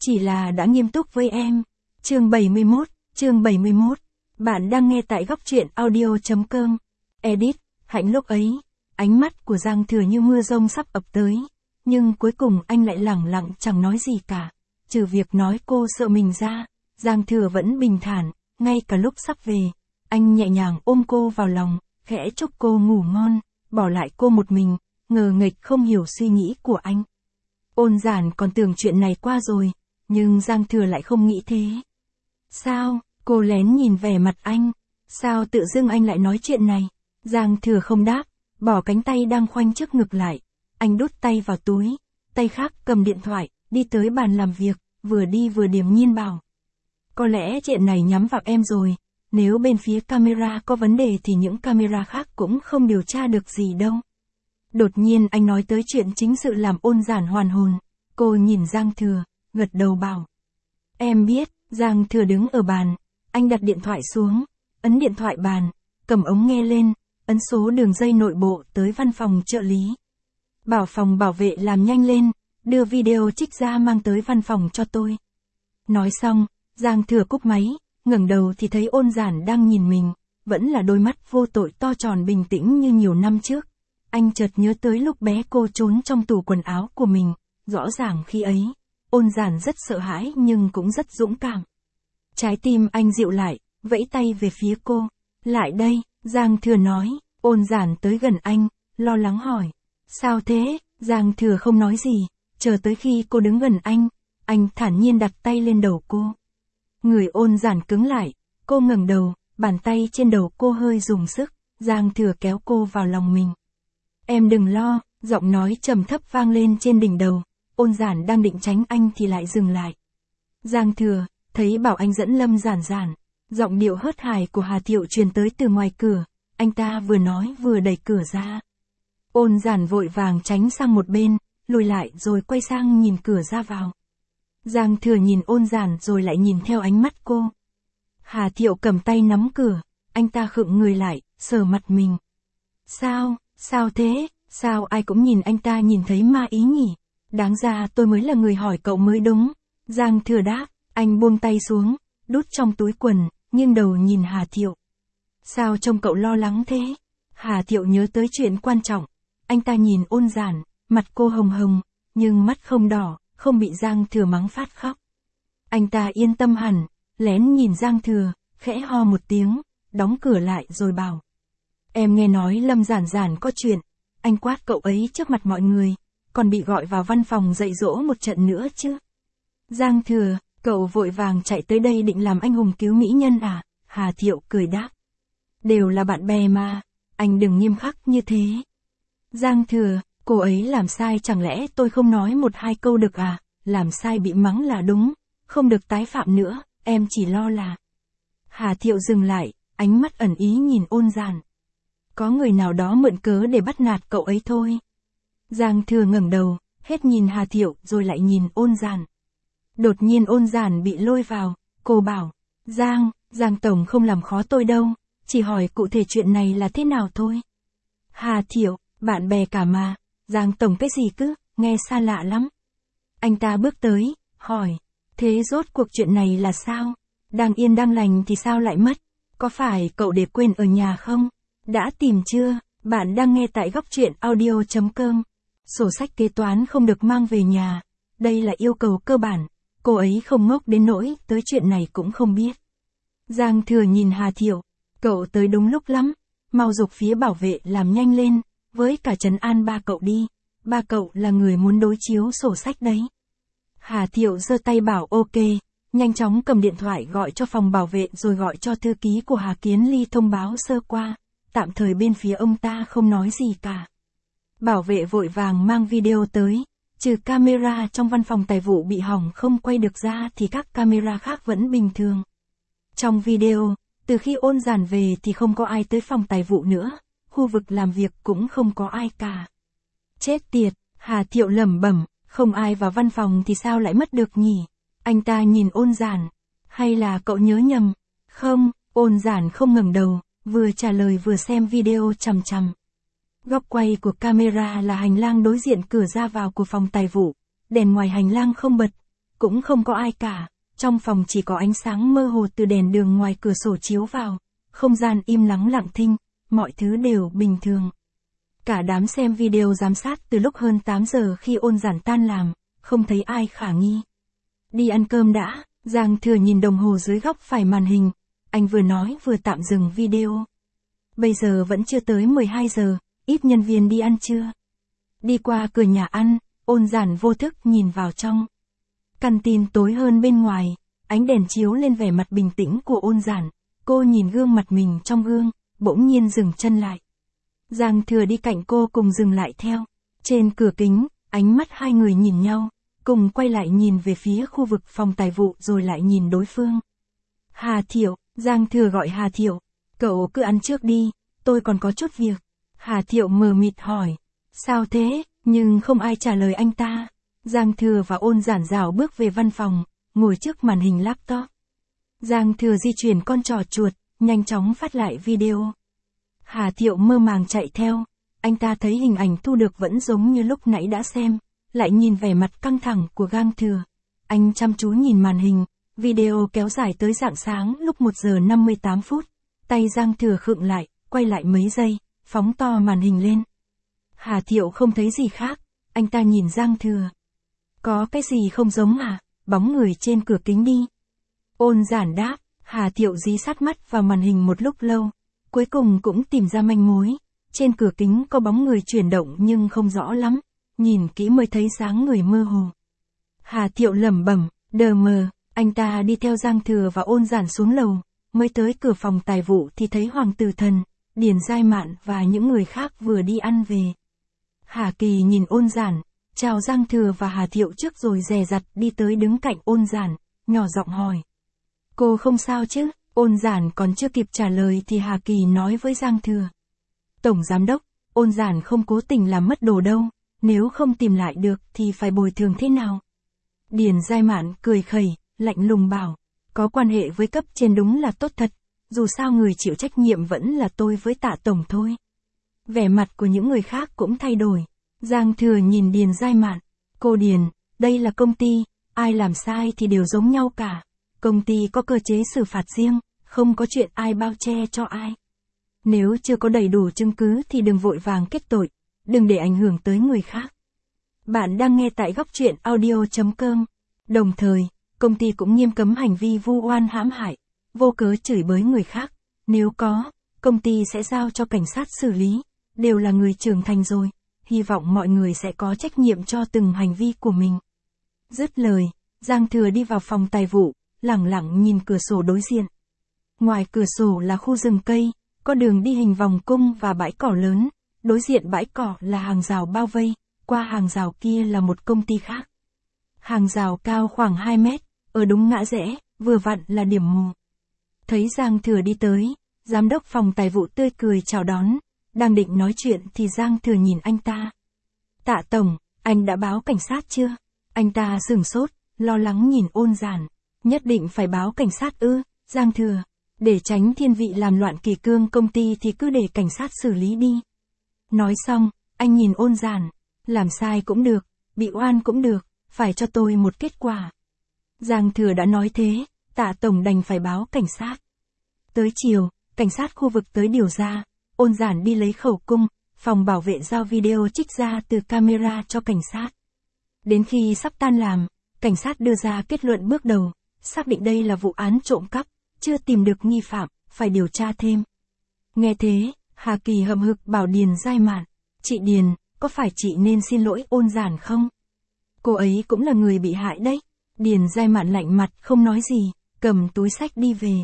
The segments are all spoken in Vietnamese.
chỉ là đã nghiêm túc với em. Chương 71. Bạn đang nghe tại góc truyện audio.com. Edit, Hạnh. Lúc ấy, ánh mắt của Giang Thừa như mưa rông sắp ập tới. Nhưng cuối cùng anh lại lẳng lặng chẳng nói gì cả. Trừ việc nói cô sợ mình ra, Giang Thừa vẫn bình thản, ngay cả lúc sắp về. Anh nhẹ nhàng ôm cô vào lòng, khẽ chúc cô ngủ ngon, bỏ lại cô một mình, ngờ nghệch không hiểu suy nghĩ của anh. Ôn Giản còn tưởng chuyện này qua rồi, nhưng Giang Thừa lại không nghĩ thế. Sao? Cô lén nhìn vẻ mặt anh. Sao tự dưng anh lại nói chuyện này? Giang Thừa không đáp, bỏ cánh tay đang khoanh trước ngực lại. Anh đút tay vào túi, tay khác cầm điện thoại, đi tới bàn làm việc, vừa đi vừa điềm nhiên bảo. Có lẽ chuyện này nhắm vào em rồi, nếu bên phía camera có vấn đề thì những camera khác cũng không điều tra được gì đâu. Đột nhiên anh nói tới chuyện chính sự làm Ôn Giản hoàn hồn. Cô nhìn Giang Thừa, gật đầu bảo. Em biết. Giang Thừa đứng ở bàn, anh đặt điện thoại xuống, ấn điện thoại bàn, cầm ống nghe lên, ấn số đường dây nội bộ tới văn phòng trợ lý. Bảo phòng bảo vệ làm nhanh lên, đưa video trích ra mang tới văn phòng cho tôi. Nói xong, Giang Thừa cúp máy, ngẩng đầu thì thấy Ôn Giản đang nhìn mình, vẫn là đôi mắt vô tội to tròn bình tĩnh như nhiều năm trước. Anh chợt nhớ tới lúc bé cô trốn trong tủ quần áo của mình, rõ ràng khi ấy, Ôn Giản rất sợ hãi nhưng cũng rất dũng cảm. Trái tim anh dịu lại, vẫy tay về phía cô. Lại đây, Giang Thừa nói. Ôn Giản tới gần anh, lo lắng hỏi. Sao thế? Giang Thừa không nói gì, chờ tới khi cô đứng gần anh thản nhiên đặt tay lên đầu cô. Người Ôn Giản cứng lại, cô ngẩng đầu, bàn tay trên đầu cô hơi dùng sức, Giang Thừa kéo cô vào lòng mình. Em đừng lo, giọng nói trầm thấp vang lên trên đỉnh đầu. Ôn Giản đang định tránh anh thì lại dừng lại. Giang Thừa, thấy bảo anh dẫn Lâm Giản. Giọng điệu hớt hải của Hà Thiệu truyền tới từ ngoài cửa, anh ta vừa nói vừa đẩy cửa ra. Ôn Giản vội vàng tránh sang một bên, lùi lại rồi quay sang nhìn cửa ra vào. Giang Thừa nhìn Ôn Giản rồi lại nhìn theo ánh mắt cô. Hà Thiệu cầm tay nắm cửa, anh ta khựng người lại, sờ mặt mình. Sao thế? Sao ai cũng nhìn anh ta nhìn thấy ma ý nhỉ? Đáng ra tôi mới là người hỏi cậu mới đúng. Giang Thừa đáp, anh buông tay xuống, đút trong túi quần, nghiêng đầu nhìn Hà Thiệu. Sao trông cậu lo lắng thế? Hà Thiệu nhớ tới chuyện quan trọng. Anh ta nhìn Ôn Giản, mặt cô hồng hồng, nhưng mắt không đỏ, không bị Giang Thừa mắng phát khóc. Anh ta yên tâm hẳn, lén nhìn Giang Thừa, khẽ ho một tiếng, đóng cửa lại rồi bảo. Em nghe nói Lâm Giản có chuyện, anh quát cậu ấy trước mặt mọi người, còn bị gọi vào văn phòng dạy dỗ một trận nữa chứ. Giang Thừa, cậu vội vàng chạy tới đây định làm anh hùng cứu mỹ nhân à? Hà Thiệu cười đáp. Đều là bạn bè mà, anh đừng nghiêm khắc như thế. Giang Thừa, cô ấy làm sai chẳng lẽ tôi không nói một hai câu được à? Làm sai bị mắng là đúng, không được tái phạm nữa, em chỉ lo là. Hà Thiệu dừng lại, ánh mắt ẩn ý nhìn Ôn Giản. Có người nào đó mượn cớ để bắt nạt cậu ấy thôi. Giang Thừa ngẩng đầu, hết nhìn Hà Thiệu rồi lại nhìn Ôn Giản. Đột nhiên Ôn Giản bị lôi vào, cô bảo, Giang Tổng không làm khó tôi đâu, chỉ hỏi cụ thể chuyện này là thế nào thôi. Hà Thiệu, bạn bè cả mà, Giang Tổng cái gì cứ, nghe xa lạ lắm. Anh ta bước tới, hỏi, thế rốt cuộc chuyện này là sao? Đang yên đang lành thì sao lại mất? Có phải cậu để quên ở nhà không? Đã tìm chưa? Bạn đang nghe tại góc truyện audio.com. Sổ sách kế toán không được mang về nhà. Đây là yêu cầu cơ bản. Cô ấy không ngốc đến nỗi tới chuyện này cũng không biết. Giang Thừa nhìn Hà Thiệu. Cậu tới đúng lúc lắm. Mau giục phía bảo vệ làm nhanh lên. Với cả trấn an ba cậu đi. Ba cậu là người muốn đối chiếu sổ sách đấy. Hà Thiệu giơ tay bảo ok. Nhanh chóng cầm điện thoại gọi cho phòng bảo vệ rồi gọi cho thư ký của Hà Kiến Ly thông báo sơ qua. Tạm thời bên phía ông ta không nói gì cả. Bảo vệ vội vàng mang video tới. Trừ camera trong văn phòng tài vụ bị hỏng không quay được ra thì các camera khác vẫn bình thường. Trong video, từ khi Ôn Giản về thì không có ai tới phòng tài vụ nữa. Khu vực làm việc cũng không có ai cả. Chết tiệt, Hà Thiệu lẩm bẩm, không ai vào văn phòng thì sao lại mất được nhỉ? Anh ta nhìn Ôn Giản. Hay là cậu nhớ nhầm? Không, Ôn Giản không ngẩng đầu, vừa trả lời vừa xem video chằm chằm. Góc quay của camera là hành lang đối diện cửa ra vào của phòng tài vụ. Đèn ngoài hành lang không bật. cũng không có ai cả, trong phòng chỉ có ánh sáng mơ hồ từ đèn đường ngoài cửa sổ chiếu vào, không gian im lắng lặng thinh, mọi thứ đều bình thường. Cả đám xem video giám sát từ lúc hơn 8 giờ khi Ôn Giản tan làm, không thấy ai khả nghi. Đi ăn cơm đã, Giang Thừa nhìn đồng hồ dưới góc phải màn hình, anh vừa nói vừa tạm dừng video. Bây giờ vẫn chưa tới 12 giờ, ít nhân viên đi ăn trưa. Đi qua cửa nhà ăn, Ôn Giản vô thức nhìn vào trong. Căn tin tối hơn bên ngoài, ánh đèn chiếu lên vẻ mặt bình tĩnh của Ôn Giản. Cô nhìn gương mặt mình trong gương, bỗng nhiên dừng chân lại. Giang Thừa đi cạnh cô cùng dừng lại theo. Trên cửa kính, ánh mắt hai người nhìn nhau, cùng quay lại nhìn về phía khu vực phòng tài vụ rồi lại nhìn đối phương. Hà Thiệu, Giang Thừa gọi Hà Thiệu. Cậu cứ ăn trước đi, tôi còn có chút việc. Hà Thiệu mờ mịt hỏi. Sao thế? Nhưng không ai trả lời anh ta. Giang Thừa và Ôn Giản rảo bước về văn phòng, ngồi trước màn hình laptop. Giang Thừa di chuyển con trò chuột, nhanh chóng phát lại video. Hà Thiệu mơ màng chạy theo, anh ta thấy hình ảnh thu được vẫn giống như lúc nãy đã xem, lại nhìn vẻ mặt căng thẳng của Giang Thừa. Anh chăm chú nhìn màn hình, video kéo dài tới rạng sáng lúc 1 giờ 58 phút. Tay Giang Thừa khựng lại, quay lại mấy giây, phóng to màn hình lên. Hà Thiệu không thấy gì khác, anh ta nhìn Giang Thừa. Có cái gì không giống à? Bóng người trên cửa kính đi. Ôn Giản đáp, Hà Thiệu dí sát mắt vào màn hình một lúc lâu, cuối cùng cũng tìm ra manh mối. Trên cửa kính có bóng người chuyển động nhưng không rõ lắm, nhìn kỹ mới thấy dáng người mơ hồ. Hà Thiệu lẩm bẩm, đờ mờ, anh ta đi theo Giang Thừa và Ôn Giản xuống lầu, mới tới cửa phòng tài vụ thì thấy Hoàng Tử Thần, Điền Giai Mạn và những người khác vừa đi ăn về. Hà Kỳ nhìn Ôn Giản, chào Giang Thừa và Hà Thiệu trước rồi dè dặt đi tới đứng cạnh Ôn Giản, nhỏ giọng hỏi. Cô không sao chứ? Ôn Giản còn chưa kịp trả lời thì Hà Kỳ nói với Giang Thừa. Tổng Giám Đốc, Ôn Giản không cố tình làm mất đồ đâu, nếu không tìm lại được thì phải bồi thường thế nào? Điền Giai Mạn cười khẩy, lạnh lùng bảo, có quan hệ với cấp trên đúng là tốt thật, dù sao người chịu trách nhiệm vẫn là tôi với Tạ Tổng thôi. Vẻ mặt của những người khác cũng thay đổi. Giang Thừa nhìn Điền Giai Mạn, cô Điền, đây là công ty, ai làm sai thì đều giống nhau cả. Công ty có cơ chế xử phạt riêng, không có chuyện ai bao che cho ai. Nếu chưa có đầy đủ chứng cứ thì đừng vội vàng kết tội, đừng để ảnh hưởng tới người khác. Bạn đang nghe tại góc truyện audio.com. Đồng thời, công ty cũng nghiêm cấm hành vi vu oan hãm hại, vô cớ chửi bới người khác. Nếu có, công ty sẽ giao cho cảnh sát xử lý, đều là người trưởng thành rồi, hy vọng mọi người sẽ có trách nhiệm cho từng hành vi của mình. Dứt lời, Giang Thừa đi vào phòng tài vụ, lẳng lặng nhìn cửa sổ đối diện. Ngoài cửa sổ là khu rừng cây, có đường đi hình vòng cung và bãi cỏ lớn, đối diện bãi cỏ là hàng rào bao vây, qua hàng rào kia là một công ty khác. Hàng rào cao khoảng 2 mét, ở đúng ngã rẽ, vừa vặn là điểm mù. Thấy Giang Thừa đi tới, giám đốc phòng tài vụ tươi cười chào đón, đang định nói chuyện thì Giang Thừa nhìn anh ta. Tạ Tổng, anh đã báo cảnh sát chưa? Anh ta sửng sốt, lo lắng nhìn Ôn Giản. Nhất định phải báo cảnh sát ư? Giang Thừa, để tránh thiên vị làm loạn kỷ cương công ty thì cứ để cảnh sát xử lý đi. Nói xong, anh nhìn Ôn Giản, làm sai cũng được, bị oan cũng được, phải cho tôi một kết quả. Giang Thừa đã nói thế, Tạ Tổng đành phải báo cảnh sát. Tới chiều, cảnh sát khu vực tới điều ra, Ôn Giản đi lấy khẩu cung, phòng bảo vệ giao video trích ra từ camera cho cảnh sát. Đến khi sắp tan làm, cảnh sát đưa ra kết luận bước đầu, xác định đây là vụ án trộm cắp, chưa tìm được nghi phạm, phải điều tra thêm. Nghe thế, Hà Kỳ hậm hực bảo Điền Giai Mạn, chị Điền, có phải chị nên xin lỗi Ôn Giản không? Cô ấy cũng là người bị hại đấy. Điền Giai Mạn lạnh mặt không nói gì, cầm túi xách đi về.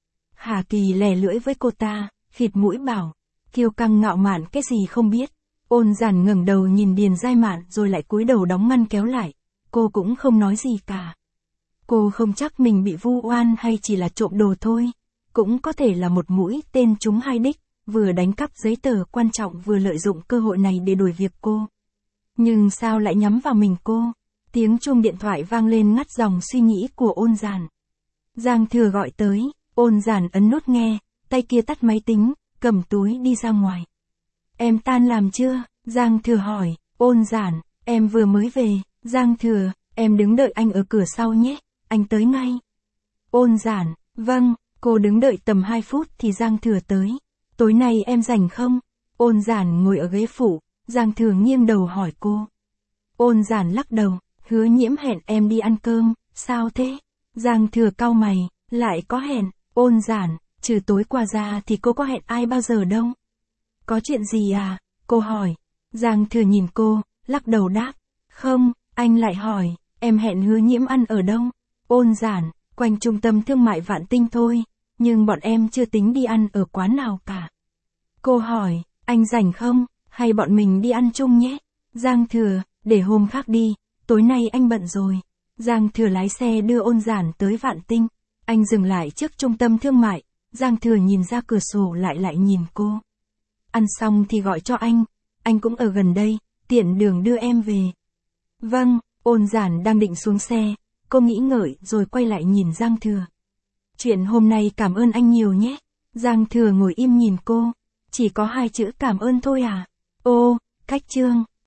Hà Kỳ lè lưỡi với cô ta, khịt mũi bảo, kiêu căng ngạo mạn cái gì không biết. Ôn Giản ngẩng đầu nhìn Điền Giai Mạn rồi lại cúi đầu đóng ngăn kéo lại. Cô cũng không nói gì cả. Cô không chắc mình bị vu oan hay chỉ là trộm đồ thôi. Cũng có thể là một mũi tên trúng hai đích, vừa đánh cắp giấy tờ quan trọng vừa lợi dụng cơ hội này để đuổi việc cô. Nhưng sao lại nhắm vào mình cô? Tiếng chuông điện thoại vang lên ngắt dòng suy nghĩ của Ôn Giản. Giang Thừa gọi tới, Ôn Giản ấn nút nghe, tay kia tắt máy tính, cầm túi đi ra ngoài. Em tan làm chưa? Giang Thừa hỏi. Ôn Giản, em vừa mới về. Giang Thừa, Em đứng đợi anh ở cửa sau nhé, anh tới ngay. Ôn Giản, vâng, cô đứng đợi tầm 2 phút thì Giang Thừa tới. Tối nay em rảnh không? Ôn Giản ngồi ở ghế phụ, Giang Thừa nghiêng đầu hỏi cô. Ôn Giản lắc đầu, Hứa Nhiễm hẹn em đi ăn cơm, sao thế? Giang Thừa cau mày, lại có hẹn, Ôn Giản, trừ tối qua ra thì cô có hẹn ai bao giờ đâu. Có chuyện gì à? Cô hỏi. Giang Thừa nhìn cô, lắc đầu đáp. Không, anh lại hỏi, em hẹn Hứa Nhiễm ăn ở đâu? Ôn Giản, quanh trung tâm thương mại Vạn Tinh thôi, nhưng bọn em chưa tính đi ăn ở quán nào cả. Cô hỏi, anh rảnh không, hay bọn mình đi ăn chung nhé? Giang Thừa, để hôm khác đi, tối nay anh bận rồi. Giang Thừa lái xe đưa Ôn Giản tới Vạn Tinh. Anh dừng lại trước trung tâm thương mại, Giang Thừa nhìn ra cửa sổ lại nhìn cô. Ăn xong thì gọi cho anh cũng ở gần đây, tiện đường đưa em về. Vâng, Ôn Giản đang định xuống xe, cô nghĩ ngợi rồi quay lại nhìn Giang Thừa. Chuyện hôm nay cảm ơn anh nhiều nhé. Giang Thừa ngồi im nhìn cô, chỉ có 2 chữ cảm ơn thôi à? Ô, cách chương.